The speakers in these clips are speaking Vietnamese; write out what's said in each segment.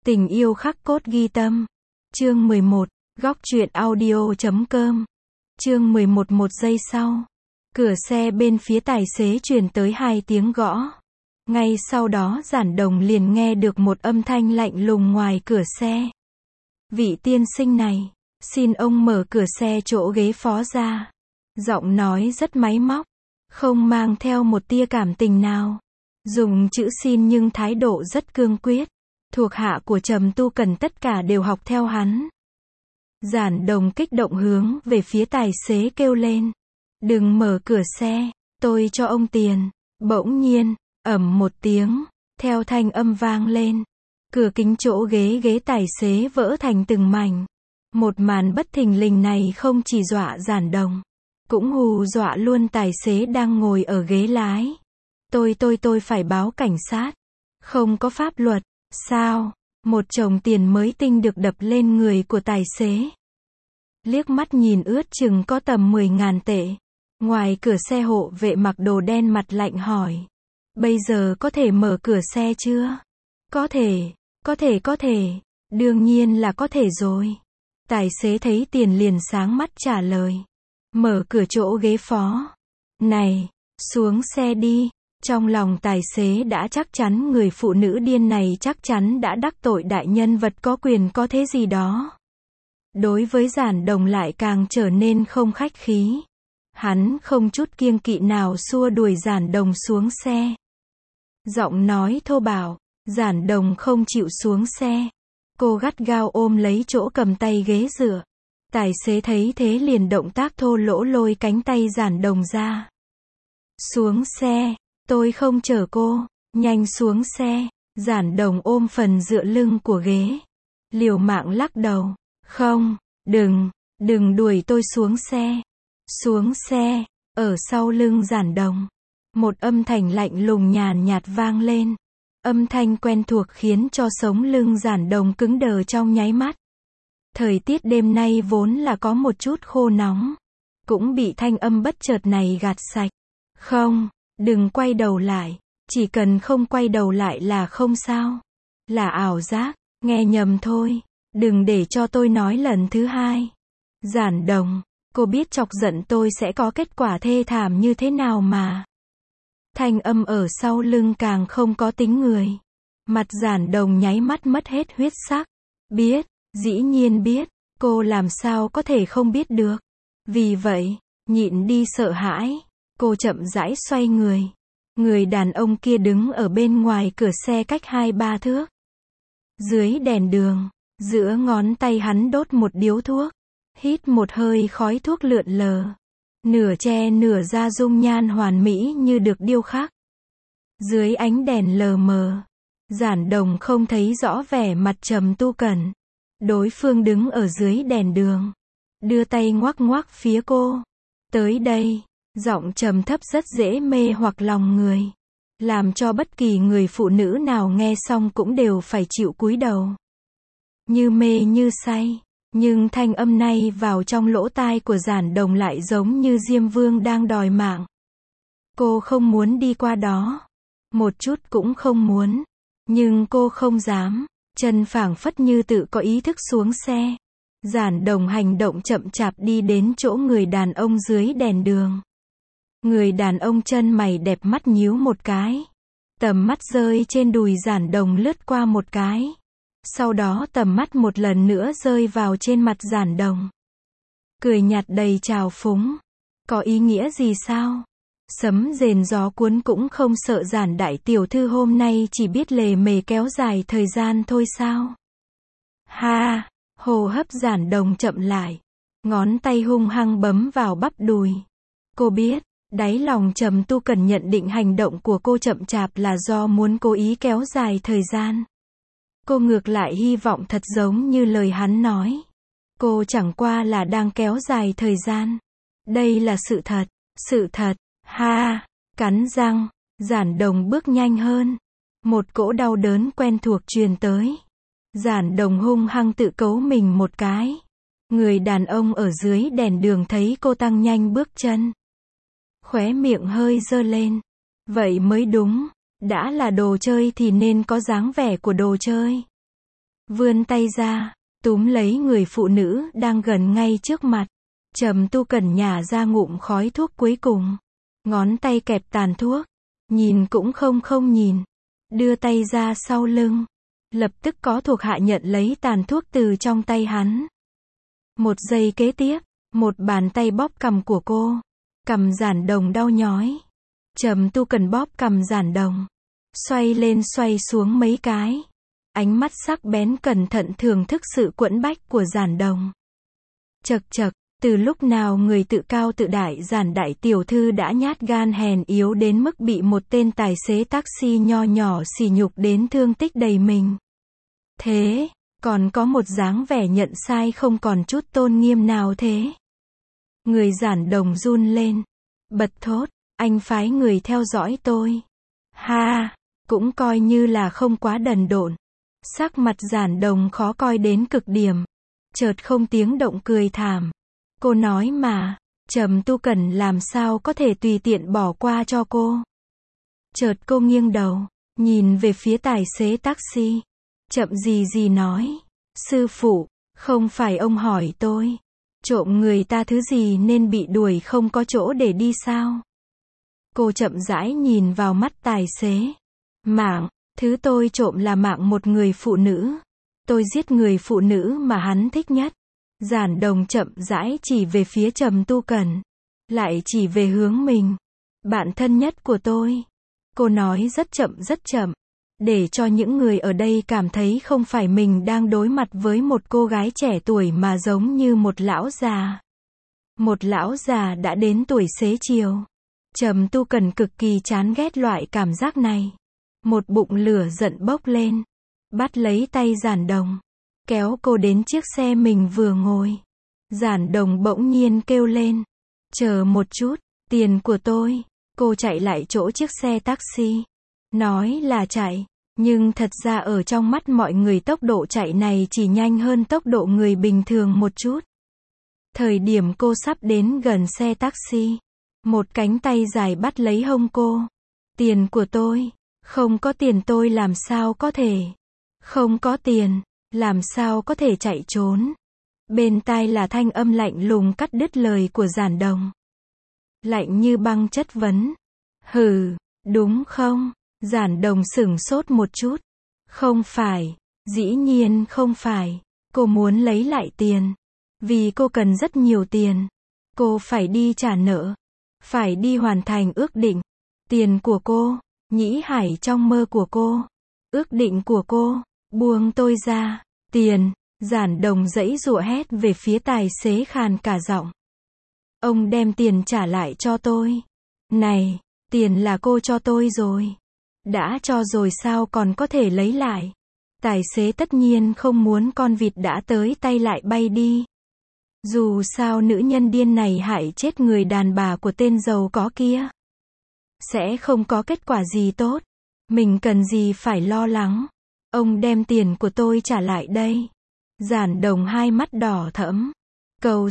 Tình yêu khắc cốt ghi tâm. Chương 11, góc truyện audio.com. Chương 11. Một giây sau, cửa xe bên phía tài xế truyền tới 2 tiếng gõ. Ngay sau đó Giản Đồng liền nghe được một âm thanh lạnh lùng ngoài cửa xe. Vị tiên sinh này, xin ông mở cửa xe chỗ ghế phó ra. Giọng nói rất máy móc, không mang theo một tia cảm tình nào. Dùng chữ xin nhưng thái độ rất cương quyết. Thuộc hạ của Trầm Tu Cần tất cả đều học theo hắn. Giản Đồng kích động hướng về phía tài xế kêu lên. Đừng mở cửa xe, tôi cho ông tiền. Bỗng nhiên, ầm một tiếng, theo thanh âm vang lên. Cửa kính chỗ ghế tài xế vỡ thành từng mảnh. Một màn bất thình lình này không chỉ dọa Giản Đồng, cũng hù dọa luôn tài xế đang ngồi ở ghế lái. Tôi phải báo cảnh sát. Không có pháp luật. Sao? Một chồng tiền mới tinh được đập lên người của tài xế. Liếc mắt nhìn ướt chừng có tầm 10.000 tệ. Ngoài cửa xe hộ vệ mặc đồ đen mặt lạnh hỏi. Bây giờ có thể mở cửa xe chưa? Có thể. Đương nhiên là có thể rồi. Tài xế thấy tiền liền sáng mắt trả lời. Mở cửa chỗ ghế phó. Này, xuống xe đi. Trong lòng tài xế đã chắc chắn người phụ nữ điên này chắc chắn đã đắc tội đại nhân vật có quyền có thế gì đó. Đối với Giản Đồng lại càng trở nên không khách khí. Hắn không chút kiêng kỵ nào xua đuổi Giản Đồng xuống xe. Giọng nói thô bạo, Giản Đồng không chịu xuống xe. Cô gắt gao ôm lấy chỗ cầm tay ghế dựa. Tài xế thấy thế liền động tác thô lỗ lôi cánh tay Giản Đồng ra. Xuống xe. Tôi không chở cô, nhanh xuống xe. Giản Đồng ôm phần dựa lưng của ghế. Liều mạng lắc đầu. Không, đừng đuổi tôi xuống xe. Xuống xe, ở sau lưng Giản Đồng. Một âm thanh lạnh lùng nhàn nhạt vang lên. Âm thanh quen thuộc khiến cho sống lưng Giản Đồng cứng đờ trong nháy mắt. Thời tiết đêm nay vốn là có một chút khô nóng. Cũng bị thanh âm bất chợt này gạt sạch. Không. Đừng quay đầu lại, chỉ cần không quay đầu lại là không sao. Là ảo giác, nghe nhầm thôi, đừng để cho tôi nói lần thứ hai. Giản Đồng, cô biết chọc giận tôi sẽ có kết quả thê thảm như thế nào mà. Thanh âm ở sau lưng càng không có tính người. Mặt Giản Đồng nháy mắt mất hết huyết sắc. Biết, dĩ nhiên biết, cô làm sao có thể không biết được. Vì vậy, nhịn đi sợ hãi. Cô chậm rãi xoay người. Người đàn ông kia đứng ở bên ngoài cửa xe cách 2-3 thước. Dưới đèn đường, giữa ngón tay hắn đốt một điếu thuốc. Hít một hơi khói thuốc lượn lờ. Nửa che nửa ra dung nhan hoàn mỹ như được điêu khắc. Dưới ánh đèn lờ mờ, Giản Đồng không thấy rõ vẻ mặt Trầm Tu Cần. Đối phương đứng ở dưới đèn đường. Đưa tay ngoắc ngoắc phía cô. Tới đây. Giọng trầm thấp rất dễ mê hoặc lòng người. Làm cho bất kỳ người phụ nữ nào nghe xong cũng đều phải chịu cúi đầu. Như mê như say. Nhưng thanh âm này vào trong lỗ tai của Giản Đồng lại giống như Diêm Vương đang đòi mạng. Cô không muốn đi qua đó. Một chút cũng không muốn. Nhưng cô không dám. Chân phảng phất như tự có ý thức xuống xe. Giản Đồng hành động chậm chạp đi đến chỗ người đàn ông dưới đèn đường. Người đàn ông chân mày đẹp mắt nhíu một cái. Tầm mắt rơi trên đùi Giản Đồng lướt qua một cái. Sau đó tầm mắt một lần nữa rơi vào trên mặt Giản Đồng. Cười nhạt đầy trào phúng. Có ý nghĩa gì sao? Sấm rền gió cuốn cũng không sợ Giản đại tiểu thư hôm nay chỉ biết lề mề kéo dài thời gian thôi sao? Ha! Hô hấp Giản Đồng chậm lại. Ngón tay hung hăng bấm vào bắp đùi. Cô biết. Đáy lòng Trầm Tu Cần nhận định hành động của cô chậm chạp là do muốn cố ý kéo dài thời gian. Cô ngược lại hy vọng thật giống như lời hắn nói. Cô chẳng qua là đang kéo dài thời gian. Đây là sự thật, ha, cắn răng, Giản Đồng bước nhanh hơn. Một cỗ đau đớn quen thuộc truyền tới. Giản Đồng hung hăng tự cấu mình một cái. Người đàn ông ở dưới đèn đường thấy cô tăng nhanh bước chân. Khóe miệng hơi giơ lên. Vậy mới đúng. Đã là đồ chơi thì nên có dáng vẻ của đồ chơi. vươn tay ra, túm lấy người phụ nữ đang gần ngay trước mặt. Trầm Tu Cần nhả ra ngụm khói thuốc cuối cùng. Ngón tay kẹp tàn thuốc. Nhìn cũng không nhìn. Đưa tay ra sau lưng. Lập tức có thuộc hạ nhận lấy tàn thuốc từ trong tay hắn. Một giây kế tiếp, một bàn tay bóp cằm của cô. Cằm Giản Đồng đau nhói. Trầm Tu Cần bóp cằm Giản Đồng. Xoay lên xoay xuống mấy cái. Ánh mắt sắc bén cẩn thận thưởng thức sự quẫn bách của Giản Đồng. Chậc chậc, từ lúc nào người tự cao tự đại Giản đại tiểu thư đã nhát gan hèn yếu đến mức bị một tên tài xế taxi nho nhỏ sỉ nhục đến thương tích đầy mình. Thế, còn có một dáng vẻ nhận sai không còn chút tôn nghiêm nào thế. Người Giản Đồng run lên, bật thốt, anh phái người theo dõi tôi. Ha, cũng coi như là không quá đần độn. Sắc mặt Giản Đồng khó coi đến cực điểm. Chợt không tiếng động cười thảm. Cô nói mà, Trầm Tu Cần làm sao có thể tùy tiện bỏ qua cho cô. Chợt cô nghiêng đầu, nhìn về phía tài xế taxi. Chậm gì nói, sư phụ, không phải ông hỏi tôi, trộm người ta thứ gì nên bị đuổi không có chỗ để đi sao? Cô chậm rãi nhìn vào mắt tài xế. Mạng, thứ tôi trộm là mạng một người phụ nữ. Tôi giết người phụ nữ mà hắn thích nhất. Giản Đồng chậm rãi chỉ về phía Trầm Tu Cần. Lại chỉ về hướng mình. Bạn thân nhất của tôi. Cô nói rất chậm. Để cho những người ở đây cảm thấy không phải mình đang đối mặt với một cô gái trẻ tuổi mà giống như một lão già. Một lão già đã đến tuổi xế chiều. Trầm Tu Cần cực kỳ chán ghét loại cảm giác này. Một bụng lửa giận bốc lên. Bắt lấy tay Giản Đồng. Kéo cô đến chiếc xe mình vừa ngồi. Giản Đồng bỗng nhiên kêu lên. Chờ một chút, tiền của tôi. Cô chạy lại chỗ chiếc xe taxi. Nói là chạy. Nhưng thật ra ở trong mắt mọi người tốc độ chạy này chỉ nhanh hơn tốc độ người bình thường một chút. Thời điểm cô sắp đến gần xe taxi. Một cánh tay dài bắt lấy hông cô. Tiền của tôi. Không có tiền tôi làm sao có thể. Không có tiền. Làm sao có thể chạy trốn. Bên tai là thanh âm lạnh lùng cắt đứt lời của Giản Đồng. Lạnh như băng chất vấn. Hừ, đúng không? Giản Đồng sửng sốt một chút. Không phải. Dĩ nhiên không phải. Cô muốn lấy lại tiền. Vì cô cần rất nhiều tiền. Cô phải đi trả nợ. Phải đi hoàn thành ước định. Tiền của cô. Nhĩ Hải trong mơ của cô. Ước định của cô. Buông tôi ra. Tiền. Giản Đồng giãy giụa hét về phía tài xế khàn cả giọng. Ông đem tiền trả lại cho tôi. Này, tiền là cô cho tôi rồi. Đã cho rồi sao còn có thể lấy lại. Tài xế tất nhiên không muốn con vịt đã tới tay lại bay đi. Dù sao nữ nhân điên này hại chết người đàn bà của tên giàu có kia. Sẽ không có kết quả gì tốt. Mình cần gì phải lo lắng. Ông đem tiền của tôi trả lại đây. Giản Đồng hai mắt đỏ thẫm. Cầu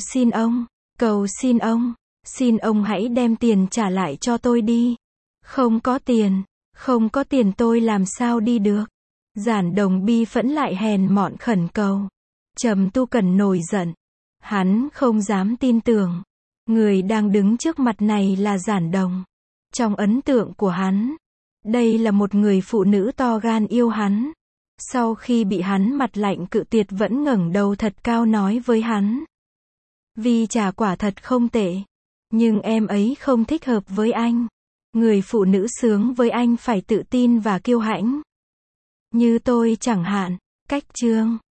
xin ông hãy đem tiền trả lại cho tôi đi. Không có tiền tôi làm sao đi được. Giản Đồng bi phẫn lại hèn mọn khẩn cầu. Trầm Tu Cần nổi giận. Hắn không dám tin tưởng. Người đang đứng trước mặt này là Giản Đồng. Trong ấn tượng của hắn, đây là một người phụ nữ to gan yêu hắn. Sau khi bị hắn mặt lạnh cự tuyệt vẫn ngẩng đầu thật cao nói với hắn. Vì trà quả thật không tệ. Nhưng em ấy không thích hợp với anh. Người phụ nữ sướng với anh phải tự tin và kiêu hãnh. Như tôi chẳng hạn. Cách chương